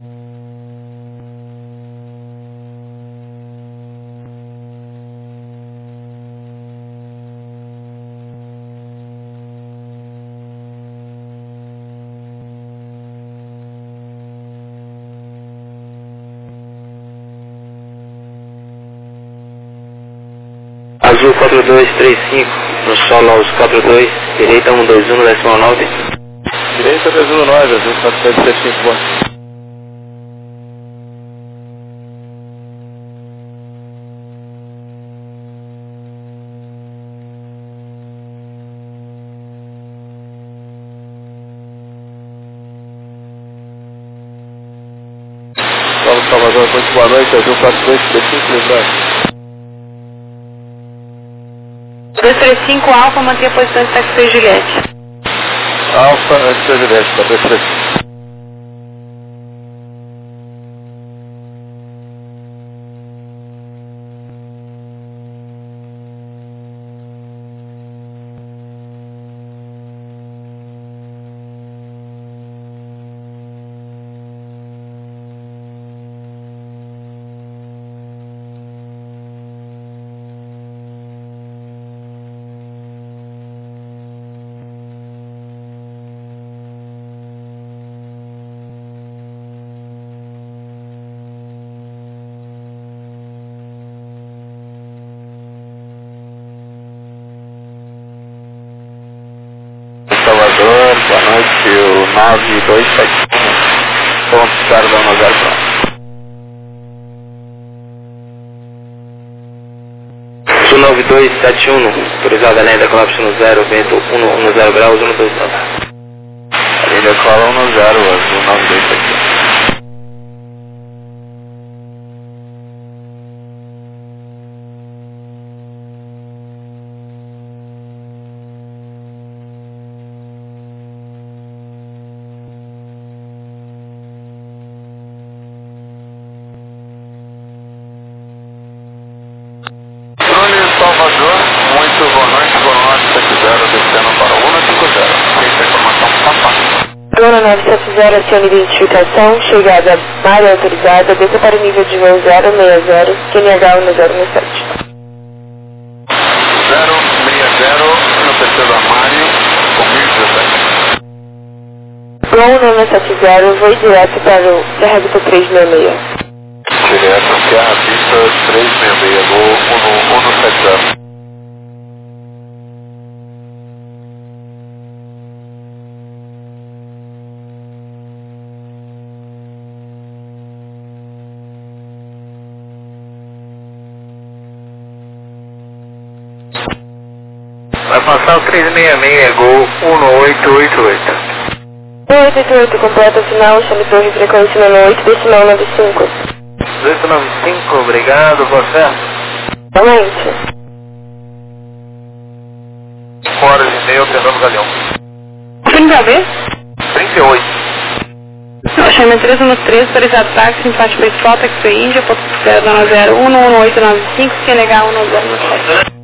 Azul 4235, no solo aos 42, direita 121, decimal 9. Direita 219, Azul 4235, boa. Paulo Salvador, muito boa noite, Azul 4235, lembrando. 235 Alfa, manter a posição de taxi Juliette. Alfa, antes da Juliette, tá 235. Salvador, boa noite, o 9271, ponto para da 10 pronto. Sul 9271, autorizada a linha da colapso no 0, vento 110 graus, 129. A linha da cola 10, Azul 9271. Salvador, muito boa noite, 70, descendo para o 150. Feita a informação papai. Dona 970, acione identificação, chegada na área autorizada, desça para o nível de voo 060, QNH 1067. 060, no terceiro armário, com 1017. Gol 970, voo direto para o Serra Vista 366. Direto, Serra Vista 366, voo 170. Vai passar o 366, gol 1888. 1888, completa final, chame torre frequência 98, decimal 95. 1895, obrigado, boa fé. Somente. 5 horas e meia, Fernando Galeão. 30B? 38. Chame 313, autorizado táxi, empate para Spot, Taxi Índia, ponto 090 11895, QNH 1097.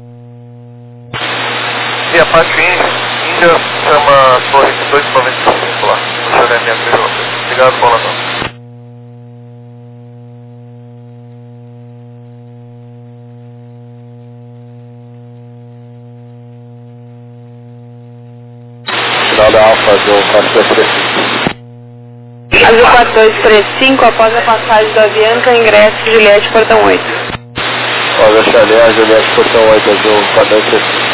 E a parte Índia chama Torre 295 lá, no chaneamento de Europa. Obrigado, bola não. Final da Alfa do 4235. Azul 4235, após a passagem da Avianca, ingresso Juliette, portão 8. Olha, Chalé, Juliette, portão 8, Azul 4235.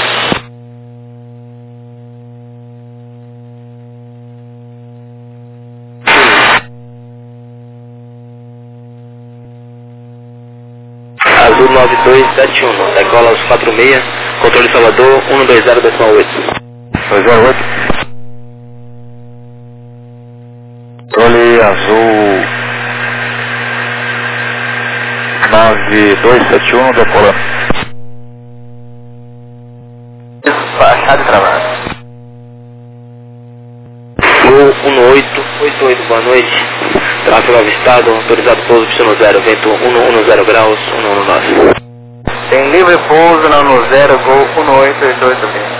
Azul 9271, decola aos 46, controle Salvador 120, decimal 8. 208. Controle Azul 9271, decolando. Baixado e travado. Gol 1888, boa noite. Tráfego avistado, autorizado pouso, pistão 0, vento 110 graus, 119. Tem livre pouso no 0, gol 1888 também.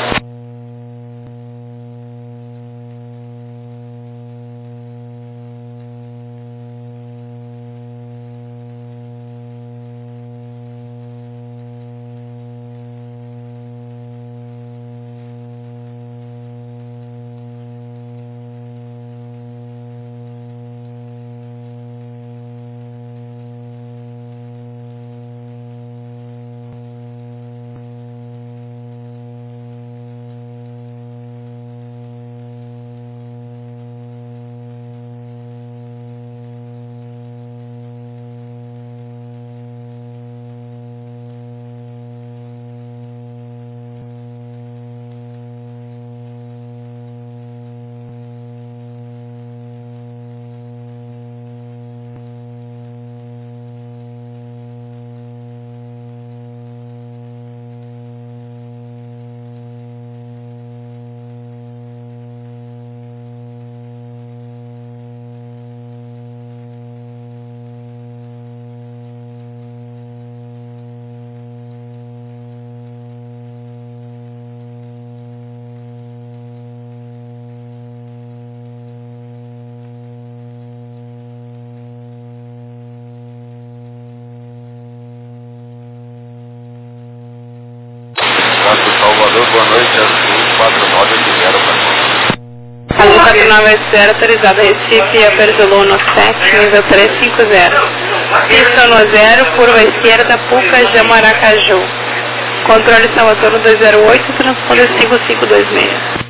4980 para Azul 4980, autorizado Recife, Apertolou 7, nível 350. Pista no 0, curva esquerda, Pucajá, Maracaju. Controle Salvador no 208, transponder 5526.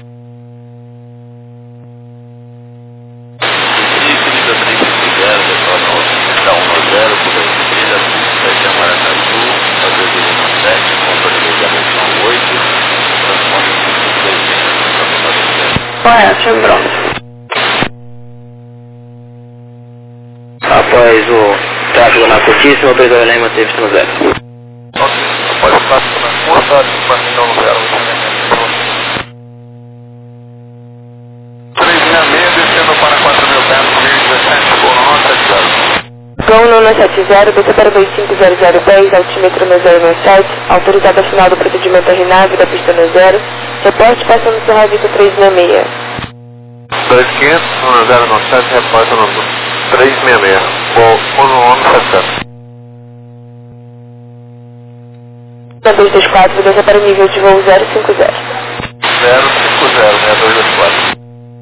Correto, Chevron. Após o tráfego na curtíssima, autorizado a Lema, teve no 0. Após o tráfego na curta, para mim não 0. 366, descendo para 4.000 pés, 1017, por nota, 0. Gol 970, BC para 250010, altímetro no 097, autorizado a final do procedimento RNAV da pista no 0, reporte passando no Serravito 366. 2500, no 097, repórter no 366, com 1170. Na 224, BC para nível de voo 050. 050, 6224.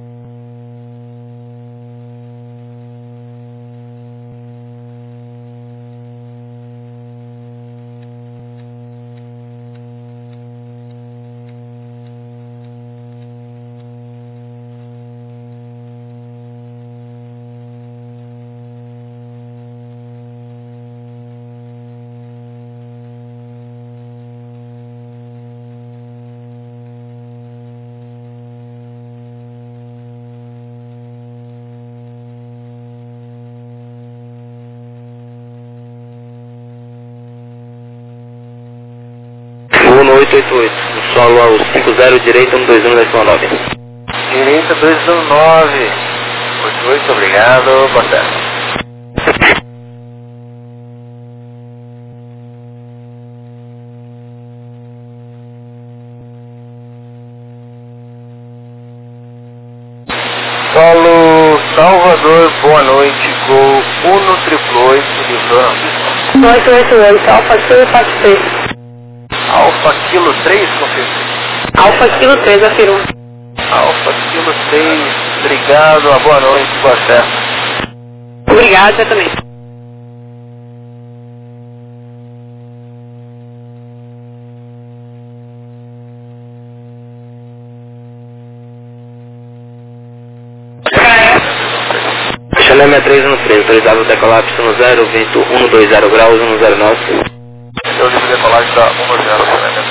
Voo no 888, no solo ao 50, direita 121,9. Direita 219, 88, obrigado, boa tarde. Solo Salvador, boa noite, Gol 1888, livrando. 888, Alfa Kilo 43. Alfa Kilo 3, confirma. Alfa Kilo 3, afirma. Alfa Kilo 3, obrigado, uma boa noite, boa tarde. Obrigado, você também. Chalé 6313, autorizado a decolar pista no 0, vento 120 graus, 109. Eu livre de decolagem está 10, né?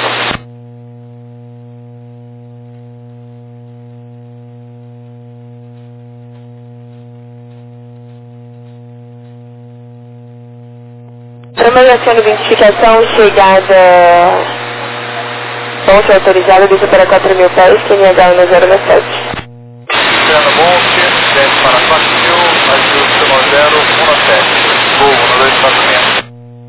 Promulgação de identificação, chegada ponte autorizada, deixa para 4.000 pés, QNH 1097. Luciano Monte, desce para 4.000, ajuste no 017, Gol 1246.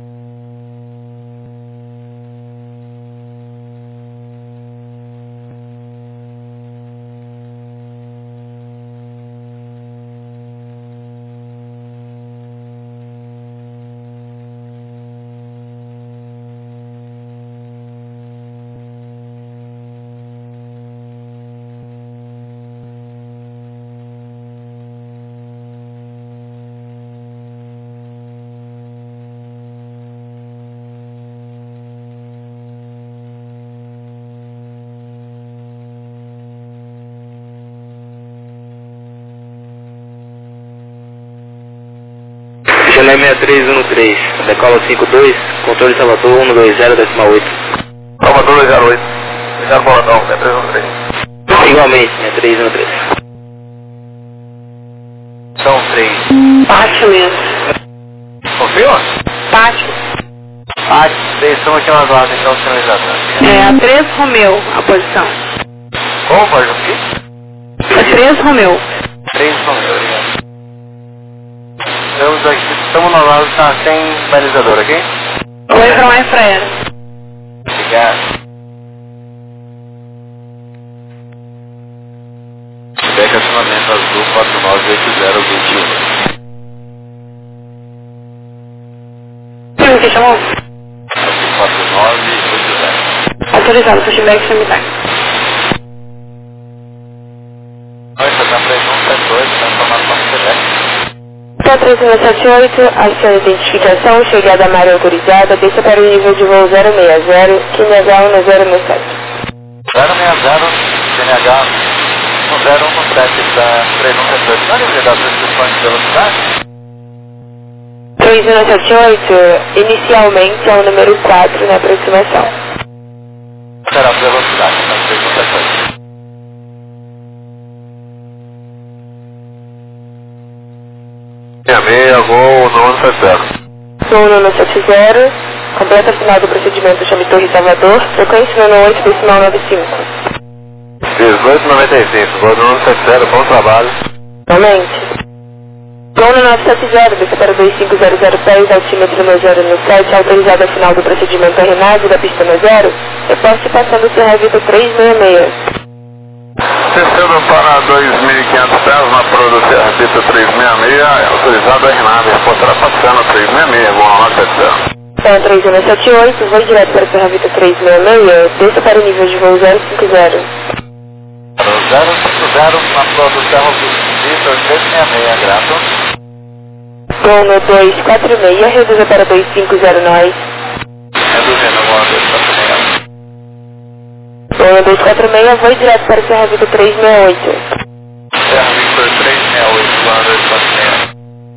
Chalé 6313, decola 52, controle Salvador 120,8. Salvador 208, obrigado, Boladão, 6313. Igualmente, 6313. São 3. Pátio mesmo. Confirma? Pátio. Vocês estão aqui nas horas, então, sinalização. É a 3 Romeu, a posição. Como pode o quê? É 3 Romeu. 3 não, obrigado. Estamos aqui, estamos na horas, está sem balizador, ok? Oi, para mais pra ela. Obrigado. Estacionamento azul 498021. Quem que chamou? Azul 4980. Autorizado, pushback, semitar. Hotel 3178, acione de identificação, chegada à área autorizada, desça para o nível de voo 060, QNH1017. 060, QNH 1017 para 3178. Não é das restrições de velocidade? 3178, inicialmente é o número 4 na aproximação. Será a velocidade, mas 3178. 66, Gol 970. Gol 970, completa final do procedimento Chame Torre Salvador, frequência 98,95. 1895, Gol 970, bom trabalho. Somente. Gol 970, desça para 25000 pés, altímetro no 017, autorizado ao final do procedimento Renage da pista no 0, reposte passando o Revito 366. Descendo para 2.500 pés na produção Arbitra 366, autorizado a RNAV, reportará passando 366, Gol 970. Então 3178, voo direto para o Revito 366, desça para o nível de voo 050. 050 na produção Arbitra 366, grato. Gol no 246, reduza para 250 nós. Reduzindo, Gol 246. Gol no 246, voo direto para o Revito 368. Serra Victor 368, Gol 246.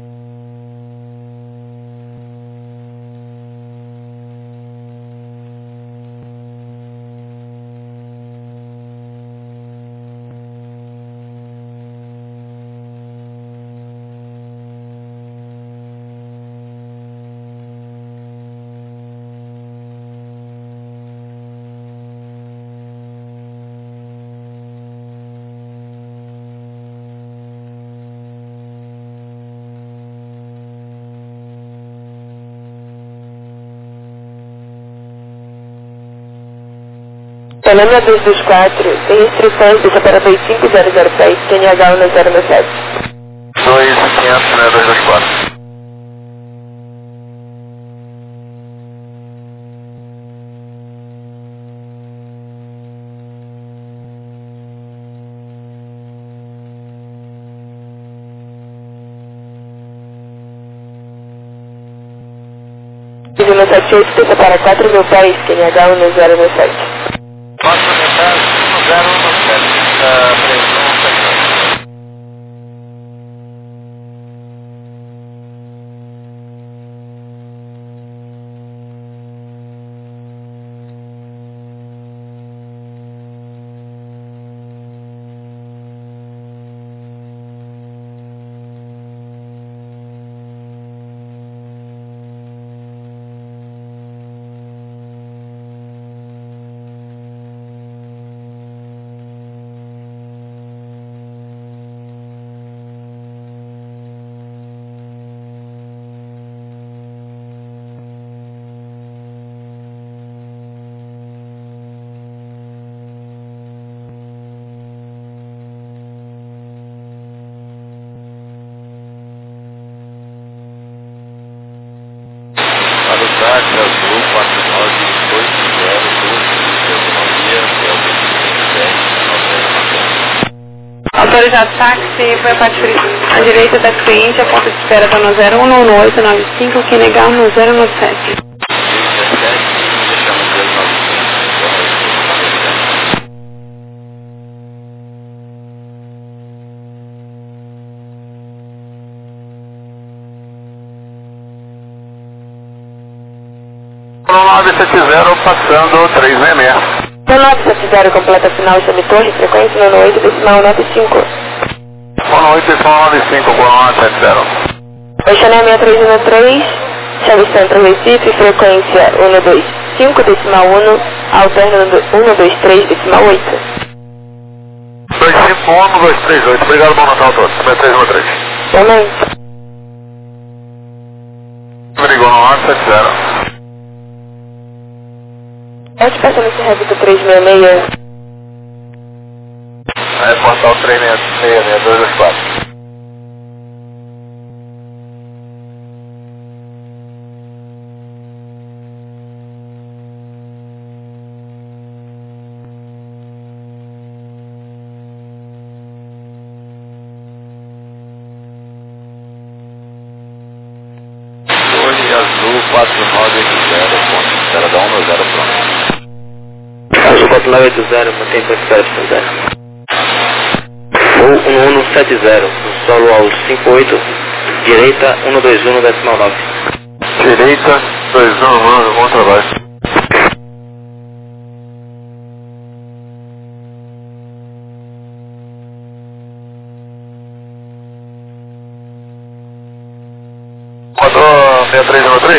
Panamá 224, tem restrições, desça para 25000 pés, QNH 1017. 2500, né, 224. Pedido 78, desça para 4000 pés, QNH 1017. 4 unidades, 1017, 3178. Táxi Azul 4982, Autorizado táxi, foi a parte à direita da cliente, a ponto de espera está no 011895, que negar no 097. No 970 passando 366. No 970 completa final Chame Torre, frequência no 8,95. 1895, Gol 970. Estacionamento 313, chave Centro Recife, frequência 125,1, alterno 123,8. 251, 238. Obrigado, bom Natal a todos. 313. Também. Gol 970. Pode passar nesse Revito 366. É, portal 366, 224. 4980, da 1 no 0 pronto. Azul 4980, mantém para espera pista 0. Voo 1170, no solo ao 58, direita 121, decimal 9. Direita, 211, bom trabalho. Rodou 6393?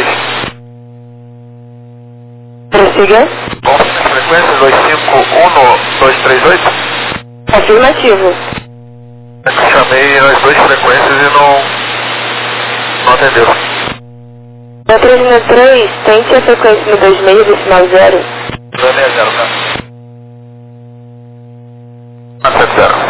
Prossiga. Bom, frequência 251238? Afirmativo. Chamei nas duas frequências e não atendeu. Na 363, tente a frequência no 26, decimal 0. 260, tá? 70.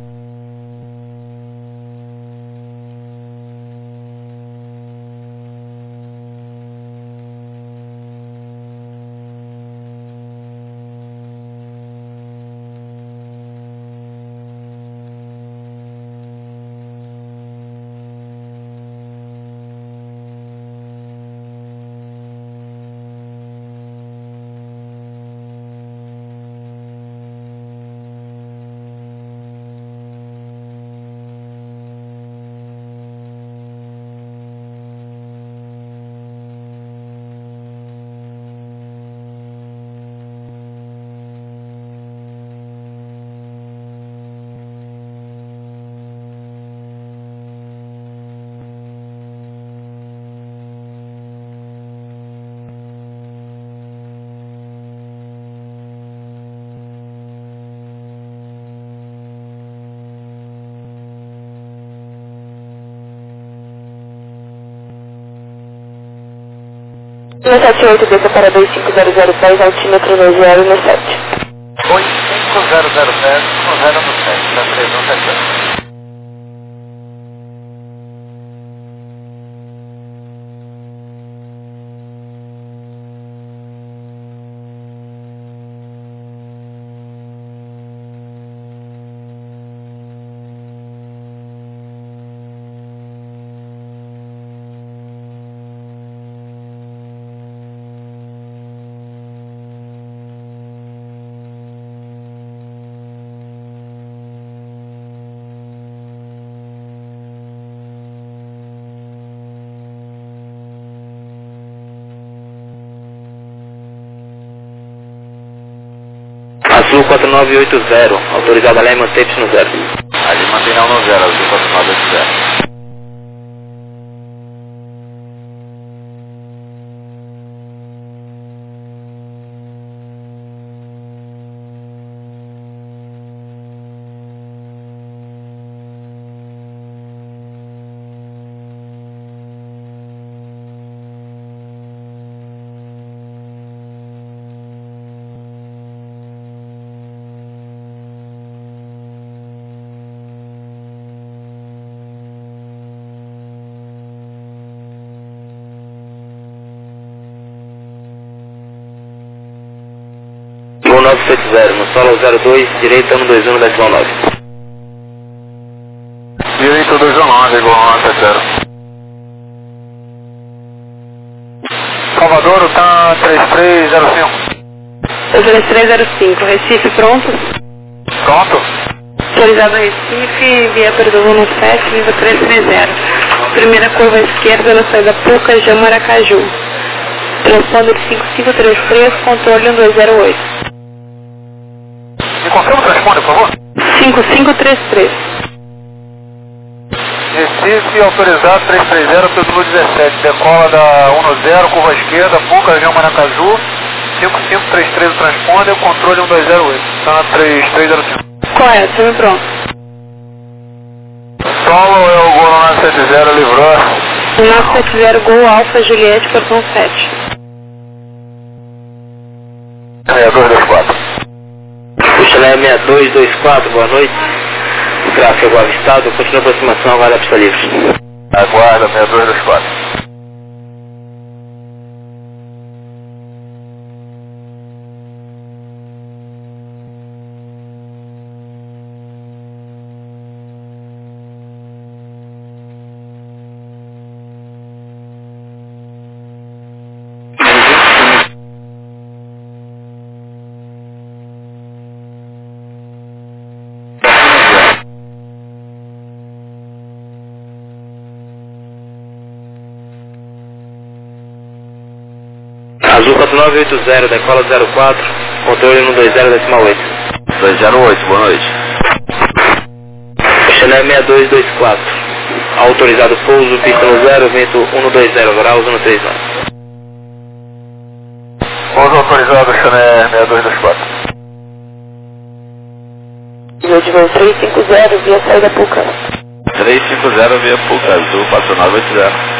No 78, desça para 25010, altímetro no 0 no 7. 25010, no 0 no 7, da 3170. Azul 4980, autorizado a Lima Tapes no 0. Ali mantém não no 0, Azul 4980. Voo 970, no solo 02, direita 121, decimal 9. Direito 219, igual 170. Salvador, tá 3305. 3305, Recife pronto? Pronto? Autorizado a Recife, via Perdomo no 7, nível 330. Primeira curva à esquerda na saída Puca, Jamaracaju. Transponder 5533, controle 1208. Me confirma o transponder, por favor? 5533. Recife, autorizado 330, Pedro 17. Decola da 110, curva à esquerda, Puca, região Maracaju. 5533 o transponder, controle 1208. Tá na 3305. Correto, estamos pronto. Solo é o Gol 970, livrou. 970 Gol Alfa Juliette, portão 7. 6224. Chalé 6224, boa noite. Tráfego avistado, continua a aproximação, agora a pista livre. Aguarda 6224. Azul 4980, decola 04, controle 120,8. 208, boa noite. Chanel 6224, autorizado pouso, pista no 0, vento 120 graus, 139. Pouso autorizado, Chanel 6224. De voo 350, via saída Puca. 350 via Puca, Azul 4980.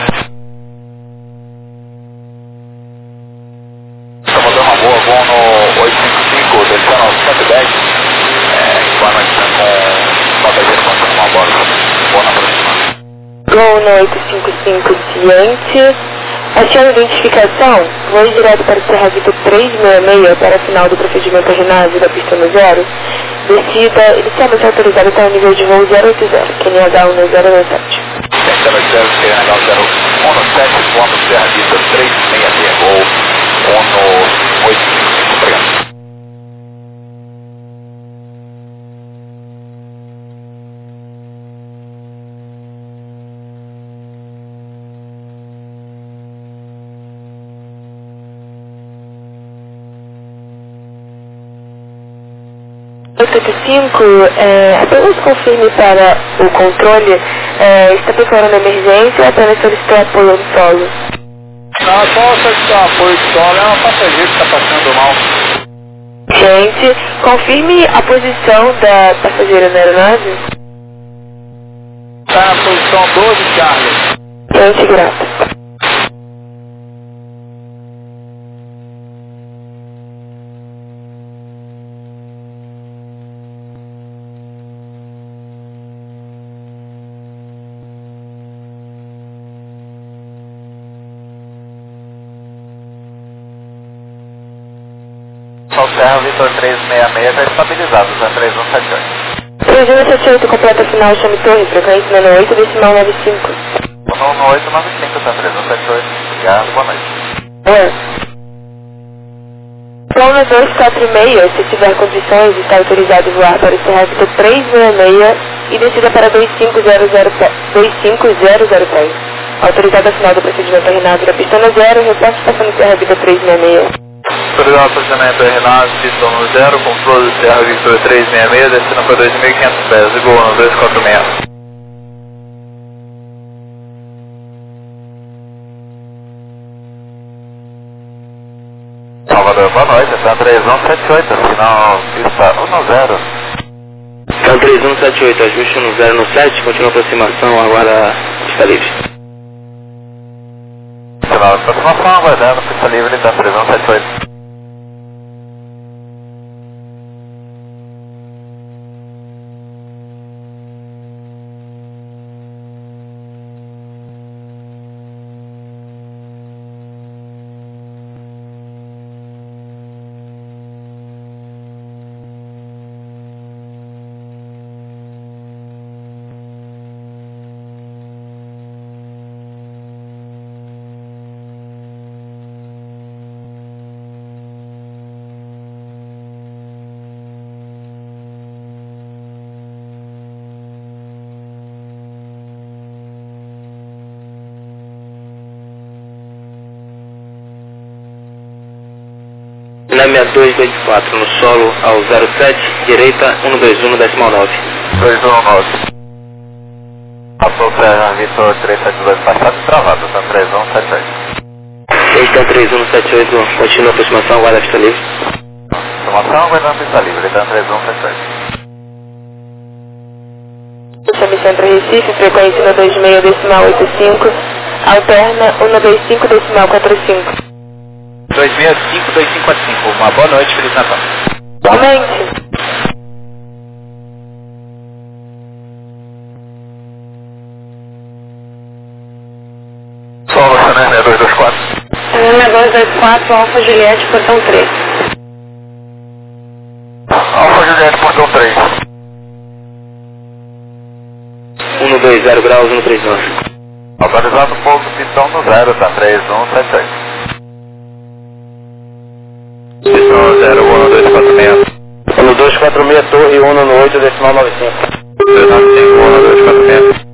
Estamos dando uma boa, voo no 855, descendo ao 110. Informação com passageiro passando uma bola. Boa na próxima. Gol no 855 diante. Achando identificação, voo direto para o Serra Vitor 366 para a final do procedimento ginásio da pista no 0. Descida inicialmente autorizada até o nível de voo 080, QNH 1017. Central 017, voando Serra Vitor 366, gol 855, obrigado. Apenas confirme para o controle, está preparando emergência ou apenas solicitou apoio ao solo? Não, só solicitar apoio de solo, é uma passageira que está passando mal. Gente, confirme a posição da passageira na aeronave. Está na posição 12, Charlie. Gente, grata. Só o Serra Vitor 366 está estabilizado, está 3178. 3178, completa final, chame torre, frequência 98, decimal 95. No 895, está 3178. Obrigado, boa noite. Plano 246, se tiver condições, está autorizado a voar para o Serra Vitor 366 e descida para 25010. Autorizado a final do procedimento Renato da pista no 0, reporte passando Serra Vitor 366. Autorizado o procedimento Renato, pista no 0, controle do Serra Vitor 366, descendo para 2.500 pés, igual no 246. Salvador, boa noite, está 3178, final pista 10. Então 3178, ajuste no 0 no 7, continua a aproximação, agora está livre. Final de aproximação, aguardando, pista livre, está 3178. Na 6224, no solo ao 07, direita 121, decimal 9. 219. Passou o Serra Vitor 372 passado e travado, está 3178. Então 3178, continua a aproximação, agora está livre. Informação, aguardando pista livre, está 3178. Chame Centro Recife, frequência 126, decimal 85, alterna 125, decimal 45. 265, 2545. Uma boa noite, Feliz Natal. Igualmente. Solo, Chanel 6224. 6224, Alfa Juliette, portão 3. Alfa Juliette, portão 3. 120 graus, 139. Autorizado pouso, pistão no 0, tá 3178. Pistão 0, 1246. 1246, torre 1 no 8, decimal 95. 295, 1246.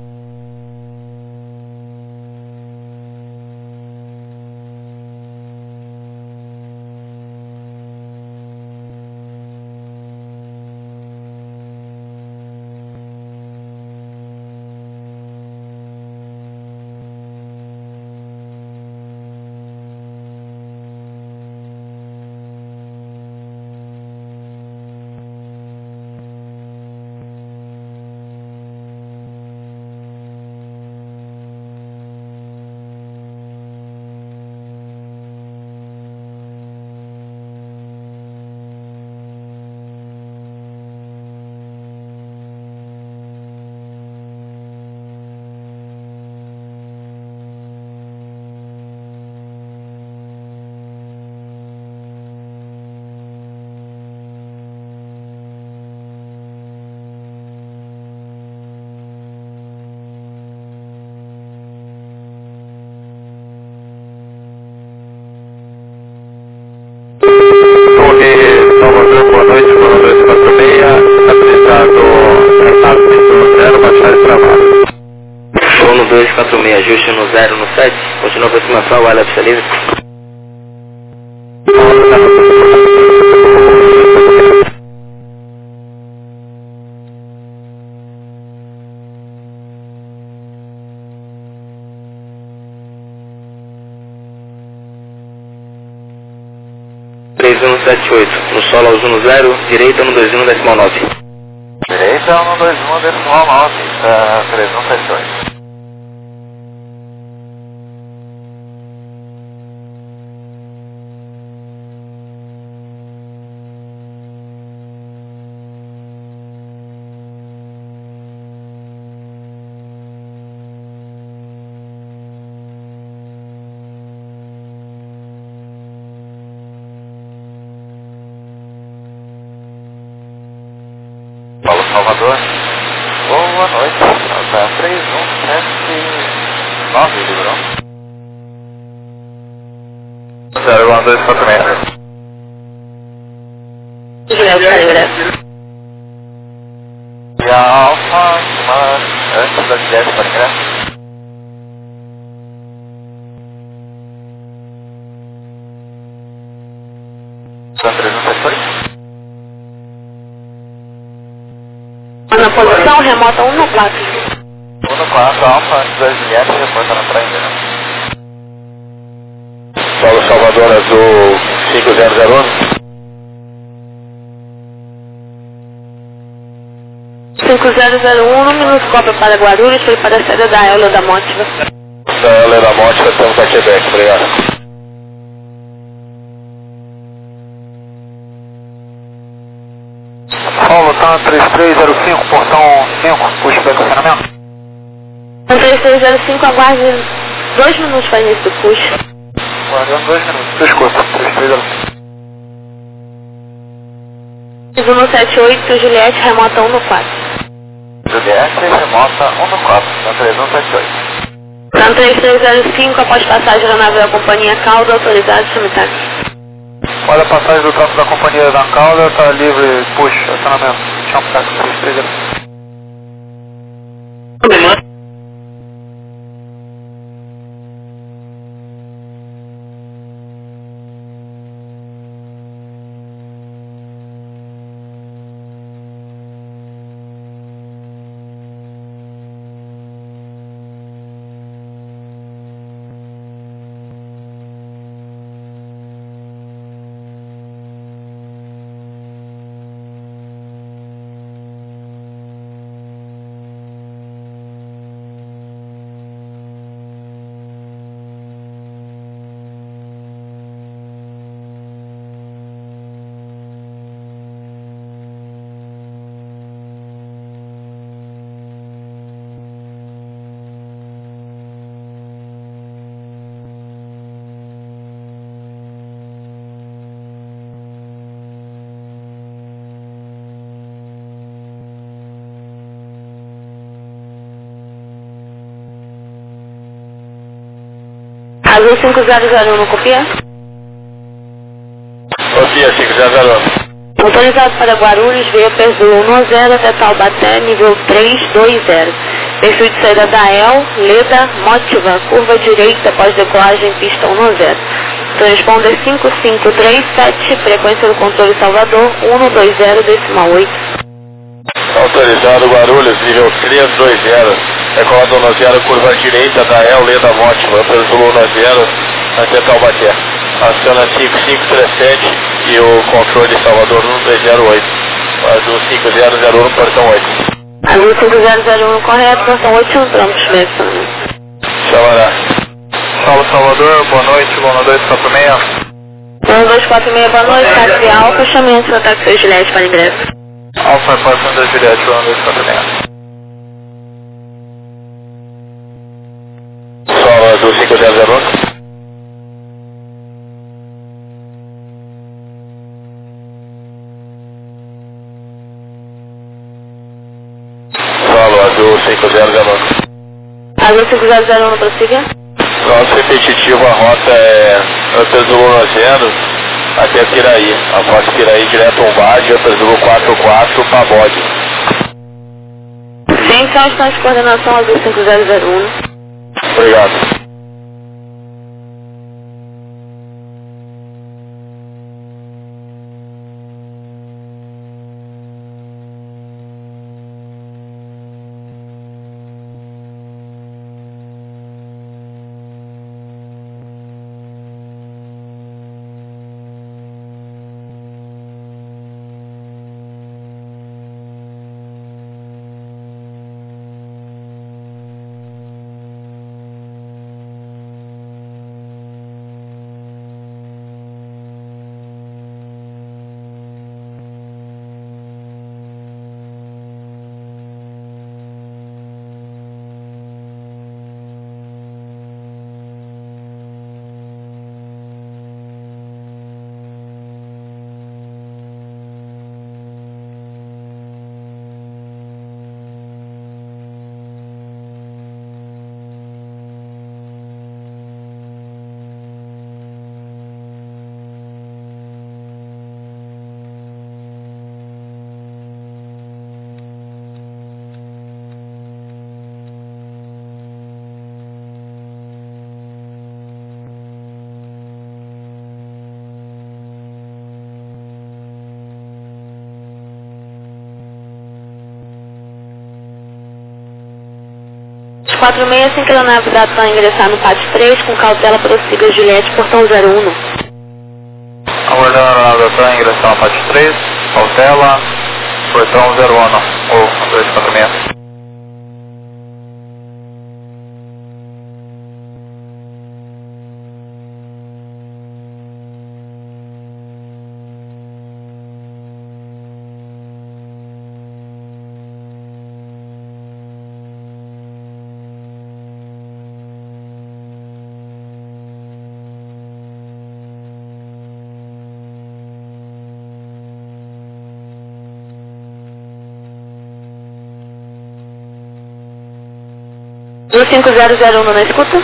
autorizado, tratado no 0, passagem travada. 1246, ajuste no 0 no 7, continua a aproximação, vai lá para livre. No solo ao 110, direita no 21 decimal 9. Direita 121 decimal 9, 3178. Paulo Salvador, boa noite, nota 3179, Librão. 01246. E a Alfa, antes da Juliette para ingresso. São 378. Na posição remota 1 no 4. 1 no 4, Alfa, antes da Juliette, reporta na praia, né? Paulo Salvador, azul 5001. 5001, no minuto cópia para Guarulhos, foi para a sede da Euler da Mótiva. Da Euler da Mótiva, estamos para Quebec, obrigado. Paulo, tá 3305, portão 5, puxa para estacionamento. 3305, aguarde 2 minutos para início do push. Guardando 2 minutos. Escuta, 3305. 178, Juliette, remota 1 no 4. Juliette, remota 1 no 4, na 3178. São 3305, após passagem da nave da companhia Calda, autorizado simultâneo. Olha a passagem do campo da companhia da Calda, está livre, puxa, estacionamento. Chama para 3305. Azul 5001 no copia? Copia 5001. Autorizado para Guarulhos, veio Azul 10 até Taubaté, nível 320. Perfil de saída da EL, Leda, Mótiva, curva direita após decolagem, pista 10. Transponder 5537, frequência do controle Salvador, 120 decimal 8. Autorizado Guarulhos, nível 320. Decolado 10, curva direita da EL, Leda, Mótiva, Azul 10 até Taubaté. Aciona 5537 e o controle Salvador 1208. Azul 5001 no portão 8. Azul 5001 correto, portão 8 entramos, mesmo. Chamará. Paulo Salvador, boa noite, 1246. 1246, boa noite, táxi Alfa, chamamento da táxi Juliette para ingresso. Alfa, passando da Juliette, 1246. Solo azul 5001. Solo azul 5001. Azul 5001 prossiga. Nosso repetitivo, a rota é Azul 10 até Piraí. Após Piraí direto Umbade, Azul 44, Pabode. constante de coordenação azul 5001. Obrigado. Os 46, que a aeronave para ingressar no pátio 3, com cautela prossiga Juliette, portão 01. Aguardando a aeronave para ingressar no pátio 3, cautela, portão 01, ou 246. Do 5001 na escuta?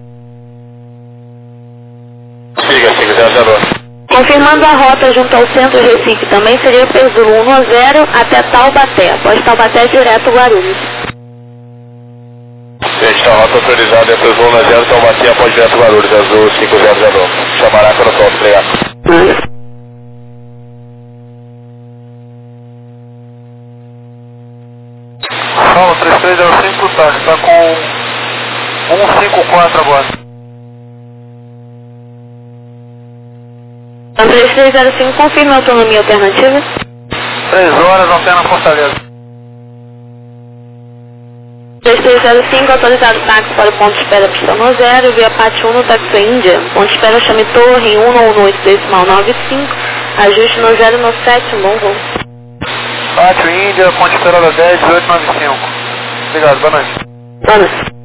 Siga, 5001. Confirmando a rota junto ao centro Recife, também seria o Pesulo 10 até Taubaté, após Taubaté direto Guarulhos. Gente, a rota autorizada é Pesulo 10, Taubaté após direto Guarulhos, azul 5001. Chamará para o top, obrigado. Paulo 3305, tá, está com 154 agora. 3305, confirme a autonomia alternativa. 3 horas, antena Fortaleza. 3305, autorizado táxi para o ponto de espera pistão 0, via Pátio 1 no Taxi Índia. Ponto de espera chame Torre 118.95, ajuste no 0 no 7, bom voo. Pátio Índia, ponte esperada 10, 1895. Obrigado, boa noite. Boa noite.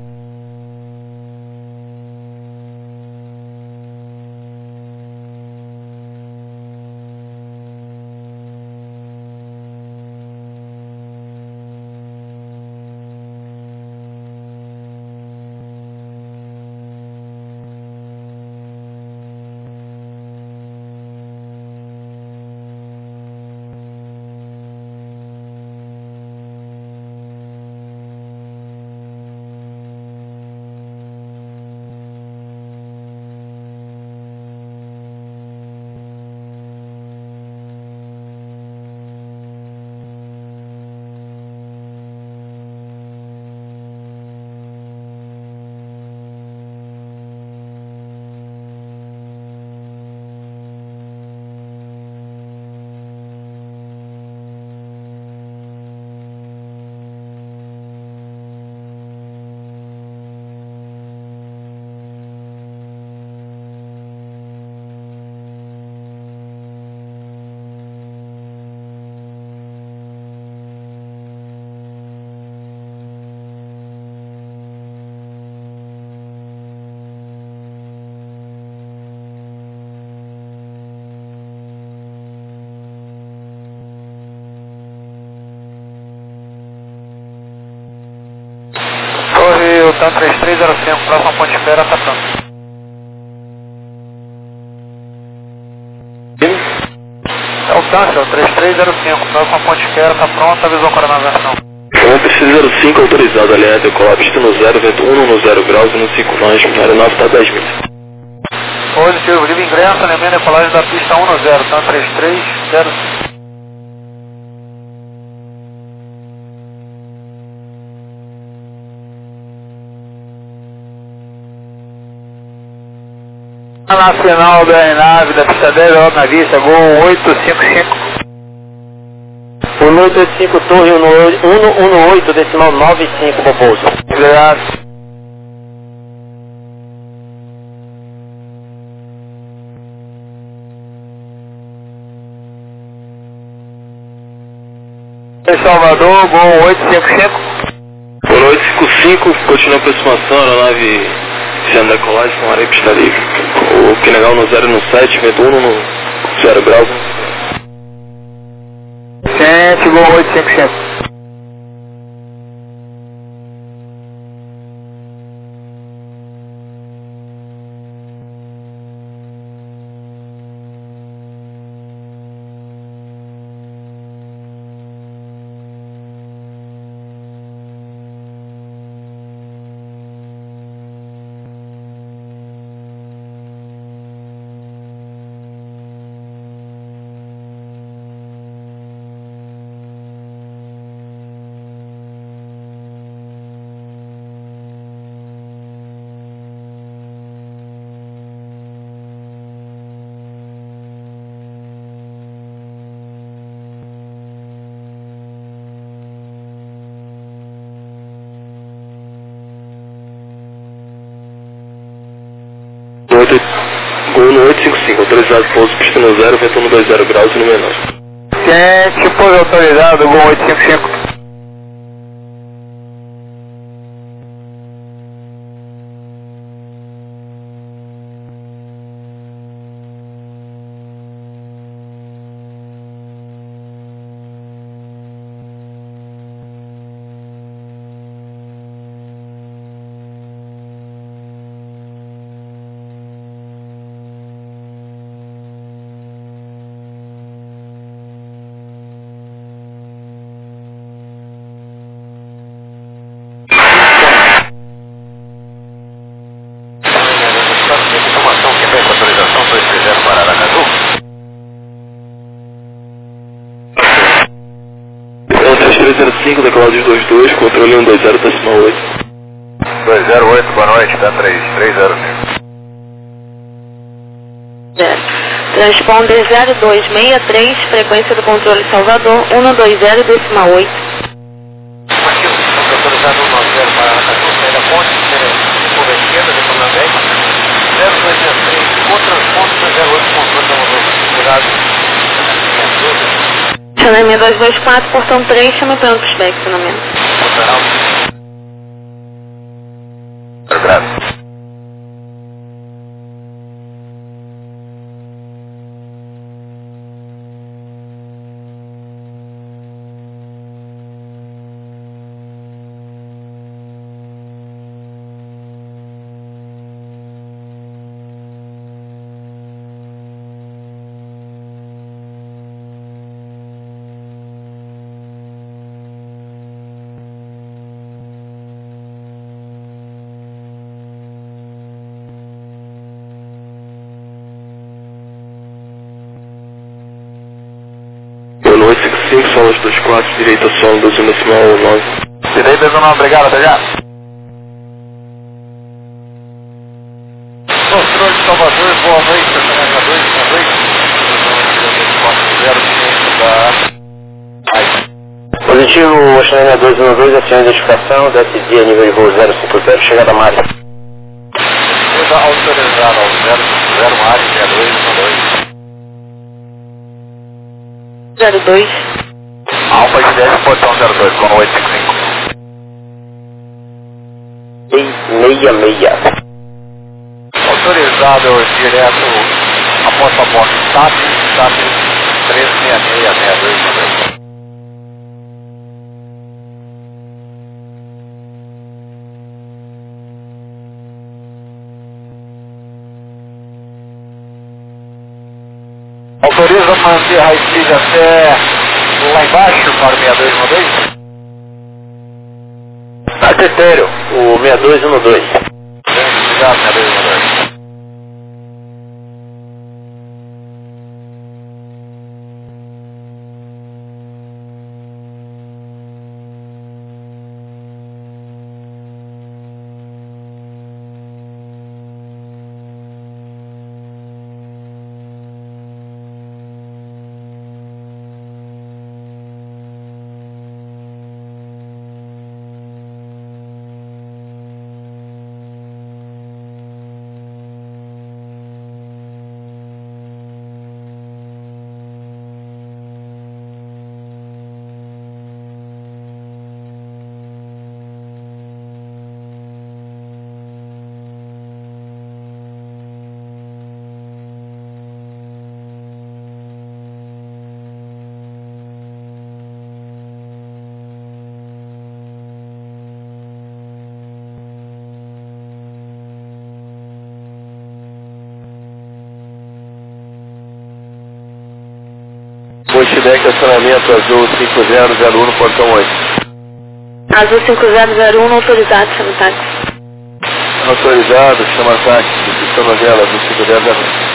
Tan 3305, próximo ponte de espera, tá pronto. Sim? É o Tan, 3305, próximo ponte de espera, tá pronto, avisou para a navegação. Pista 05 autorizado, aliás, decolar pista no 0, vento 110 graus e no 5 nós, aeronave está 10 milhas. Positivo, livre ingresso, lembrando a decolagem da pista 10, tá 3305. Na final da aeronave da pista 10, logo na vista, Gol 855. 1885, torre 118, decimal 95, para pouso. Obrigado. Salvador, Gol 855. Boa noite, 55, continua a aproximação, aeronave sendo decolagem com areia pista livre. O Quinegal no 0 no 7, vento 1 no 0 graus. Gente, Gol 855. Gol no 855, autorizado pouso, pista no 0, vento 120 graus e no menor. Gente, pouso autorizado, Gol 855. Decolagem 22, controle 120, decimal 8. 208, boa noite, tá 3305. Transponder 0263, frequência do controle Salvador, 120, decimal 8. Autorizado 190 para Aracaju, saída da ponte, curva esquerda, decolando 10. 0263, com transponder 208, controle da mudança. Obrigado. Estacionamento 224, portão 3, chama pelo pushback, estacionamento. Obrigado. Boa noite, 55, solas 24, direita solo 12 decimal 9. Direita 19, obrigado, até já. Controle de Salvador, boa noite, estacionamento 2, boa noite. Positivo, estacionamento 212, aciona a identificação, DSD a nível de voo 050, chegada a Mário. Chega autorizado ao 050, Mário, 02. Alfa de 10, portão 02, com 855. 666. Autorizado direto após a porta SAP 36662. Autoriza manter high speed até lá embaixo para o 6212? Delta Etéreo, o 6212. Obrigado, 6212. Postdeck, acionamento azul 5001 no portão 8. Azul 5001, autorizado, chama táxi. Autorizado, chama táxi, descrição novela, azul 5001.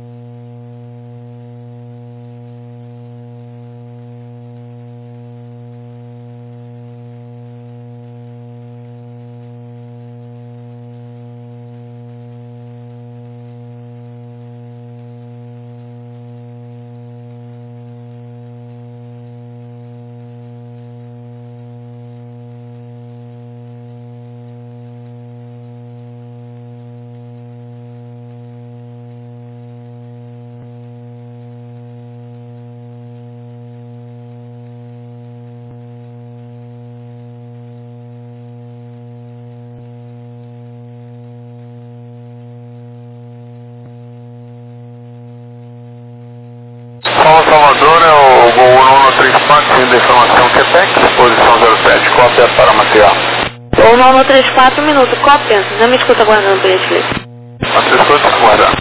Salvador é o Gol 1134, seguindo a informação QTEC, posição 07, cópia para material. Ou 1134, minuto, cópia. Não me escuta aguardando, por gentileza. Vocês escutam aguardar.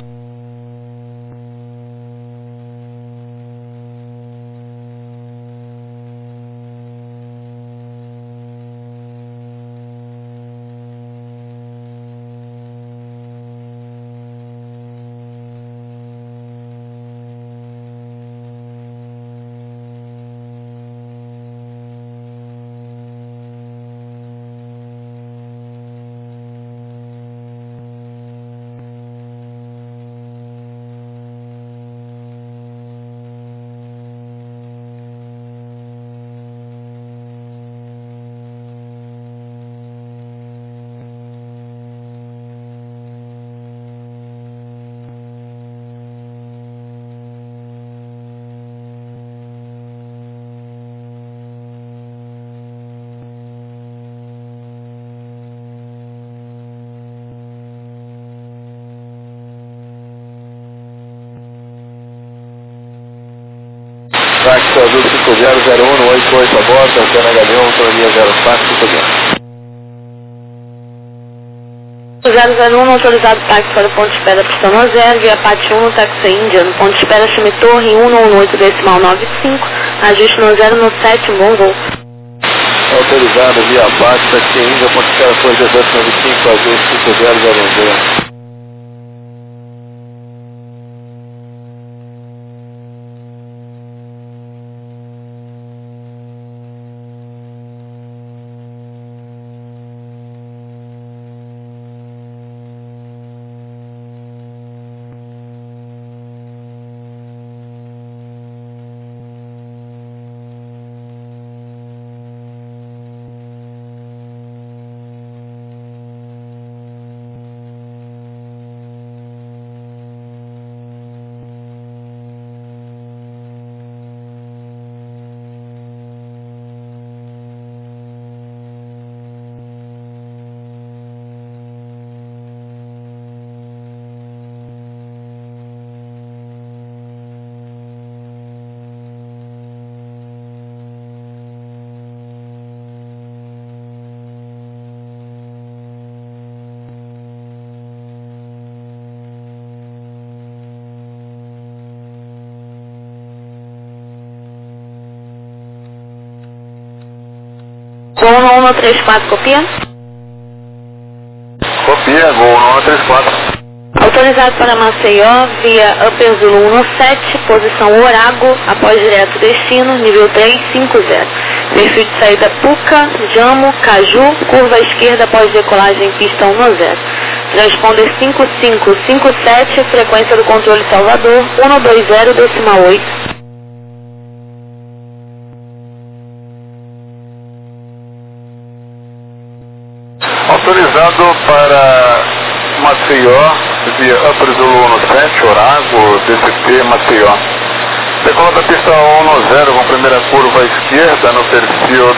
Táxi azul 5001 no 88 a bordo, antena Galeão, autonomia 04, 50. 001, autorizado táxi para o ponto de espera pistão 0, via Pati 1 no táxi Índia, no ponto de espera Chime Torre 118 decimal 95, ajuste no 0 no 7, bom voo. Autorizado via Pati, táxi Índia, ponto de espera Torre 1895, azul 5001. Gol 1134, copia. via Gol 134. Autorizado para Maceió, via Upper Zulu 17, posição Orago, após direto destino, nível 350. Perfil de saída Puca, Jamo, Caju, curva esquerda após decolagem pista 10. Transponder 5557, frequência do controle Salvador, 120,8. Autorizado para Maceió, via Upper Zulu 17, Orago, DCP Maceió. Decola da pista 10 com primeira curva à esquerda no perfil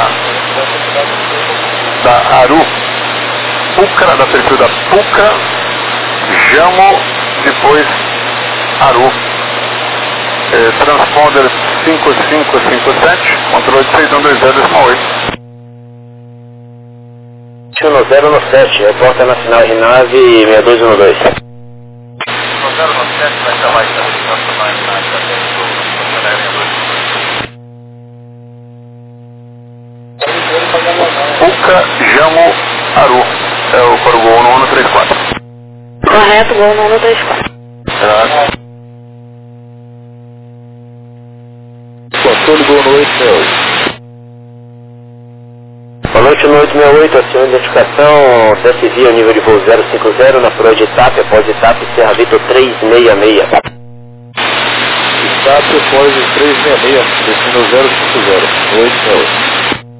da Aru. Puca, da perfil da Puca, Jamo, depois Aru. Transponder 5557, controle de 6120,8. 1097, reporta nacional RNAV 6212. 1097 vai chamar essa nacional Puca, Jamo, Aru. É o para o Gol 134. Correto, Gol 134. Controle Gol no 868. Boa noite, no 868, aciona identificação, desce via nível de voo 050 na proa de TAP, após TAP, Serra Vitor 366. TAP após 366, destino 050, 868.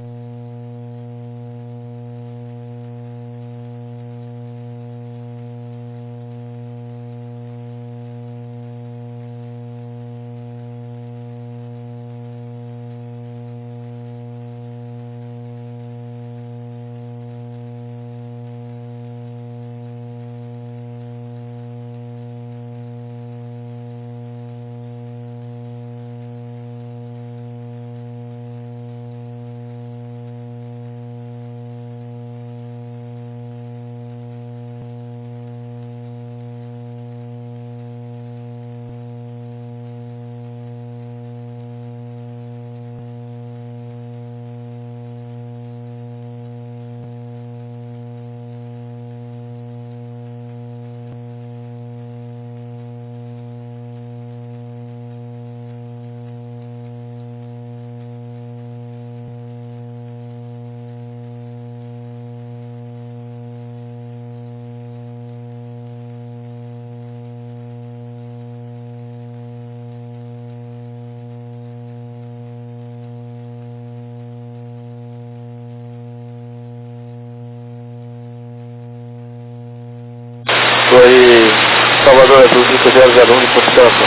Foi Salvador, do 5001 de Portugal.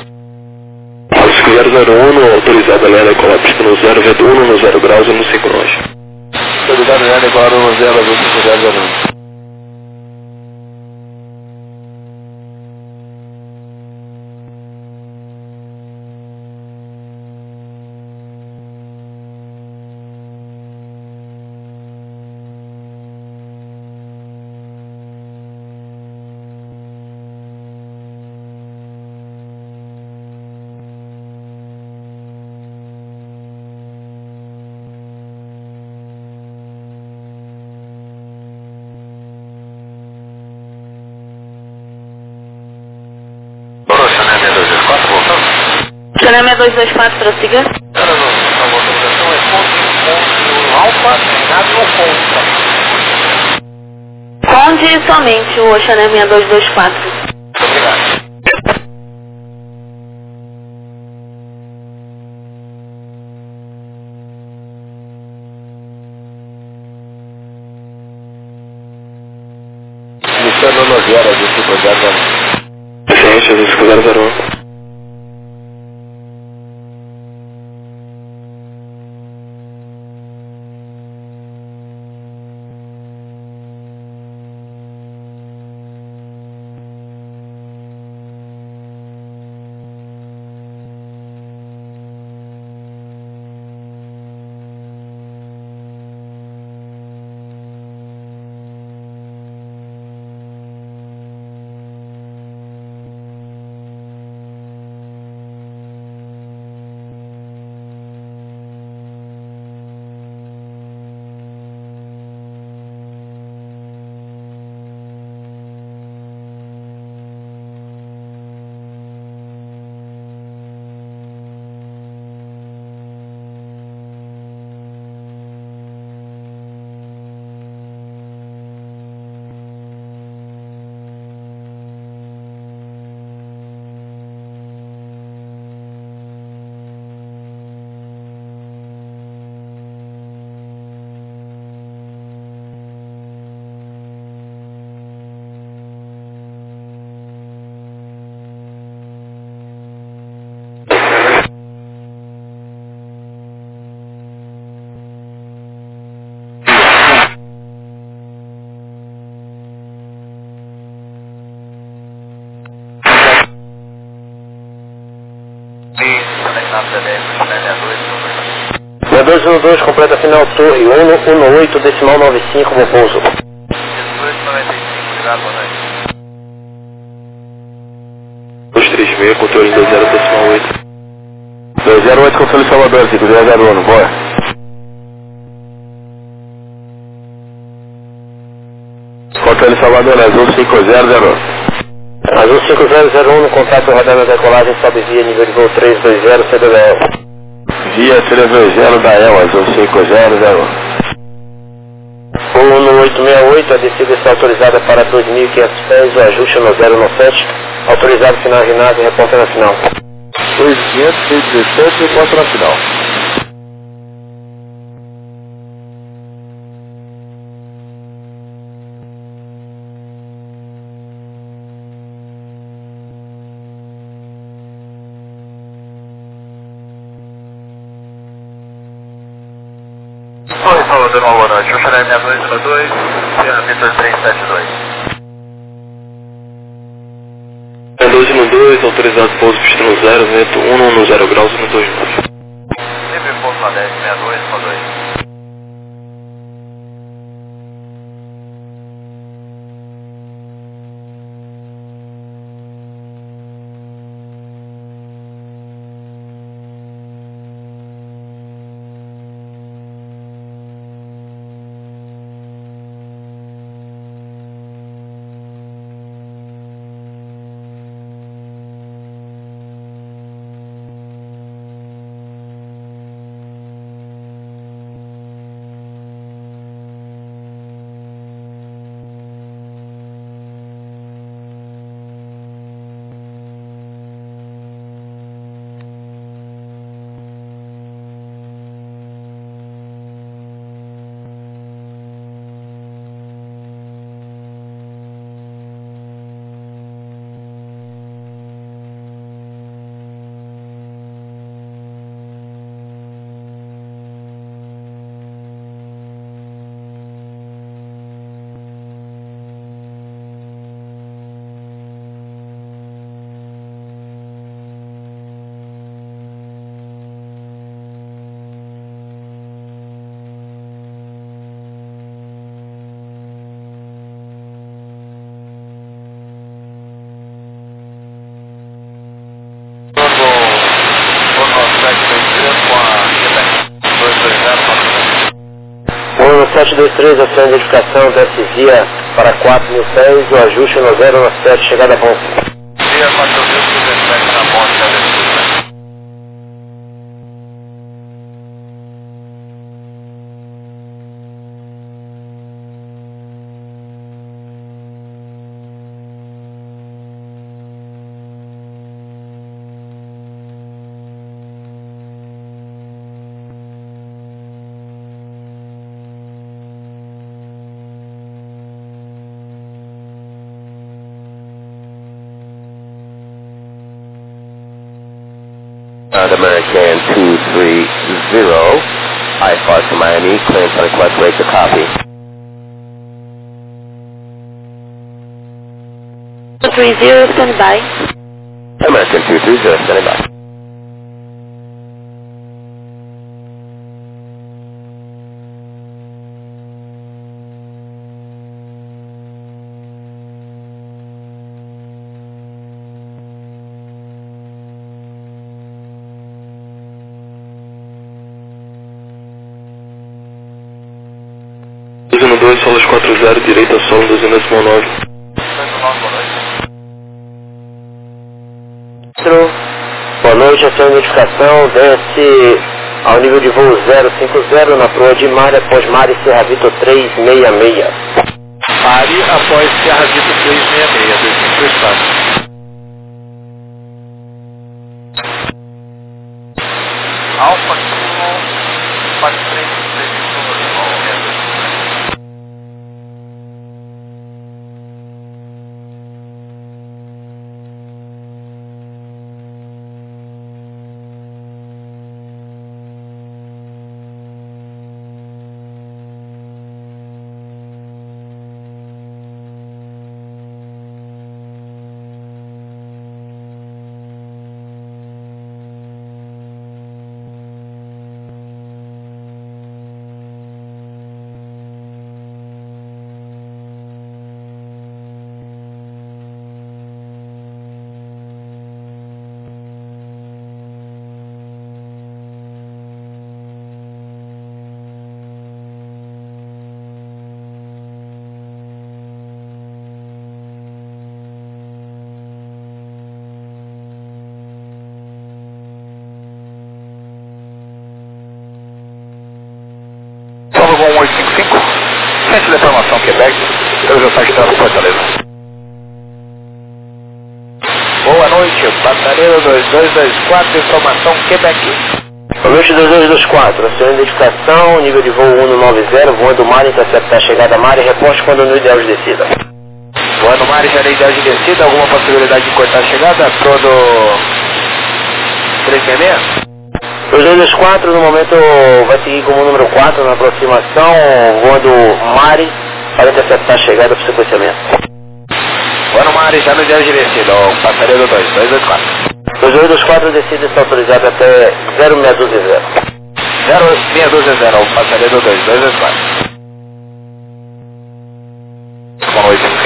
5001, autorizado a linha decolar pista no 0, vento 1 no 0 graus e no 5 longe. Autorizado a linha decolar no 0, do 5001. Chanel 6224, prossiga. Conde somente o Chanel 6224. Obrigado. Luciano Nogueira, do 5001. Ciência do 5001. 6212, completa final torre 118, decimal 95, bom pouso. 1895, ligado, boa noite. 236, controle 20, decimal 8. 208, controle Salvador, 5001, bora. Controle Salvador, azul 5001. Azul 5001, no contato rodando a decolagem, sobe via nível de voo 320, CDL. Via 320 da EL, azul 5001. 1868, a descida está autorizada para 2.500 pés, o ajuste no 017, autorizado final ginásio, reponta na final. 2517, reponta na final. Oi, Salvador, uma boa noite. Xuxaré 6202, Sierra Vitor 372. 1212, autorizado pouso pista no 0, vento 110 graus no 29. Livre pouso na 1062, 12. No 723, a sua identificação desce via para 4.000 pés, o ajuste no 017, chegada a bom. Via 4.017 na ponte, American 230, I-Far to Miami, claim for request rate to copy. 230, standby. American 230, standing by. No 2, solas 40, direita solo 12,9. Boa noite, a sua identificação desce ao nível de voo 050 na proa de Mari, após Mari Serra Vitor 366. Mari após Serra Vitor 366, 2534. Alfa Kilo 4333. Quebec, eu já estou estando Fortaleza. Boa noite, Passaredo 2224, informação Quebec. Boa noite, 2224, a sua identificação, nível de voo 190, voando mar, interceptar a chegada mar e reposte quando no ideal de descida. Voando mar, já no ideal de descida, alguma possibilidade de cortar a chegada? Todo 366? 2224, no momento vai seguir como número 4 na aproximação, voando Mari, para interceptar a chegada para o sequenciamento. Voando Mari, já no ideal de descida, o Passaredo 2224. 2224, descida está autorizada até 0620. 0620, o Passaredo 2224.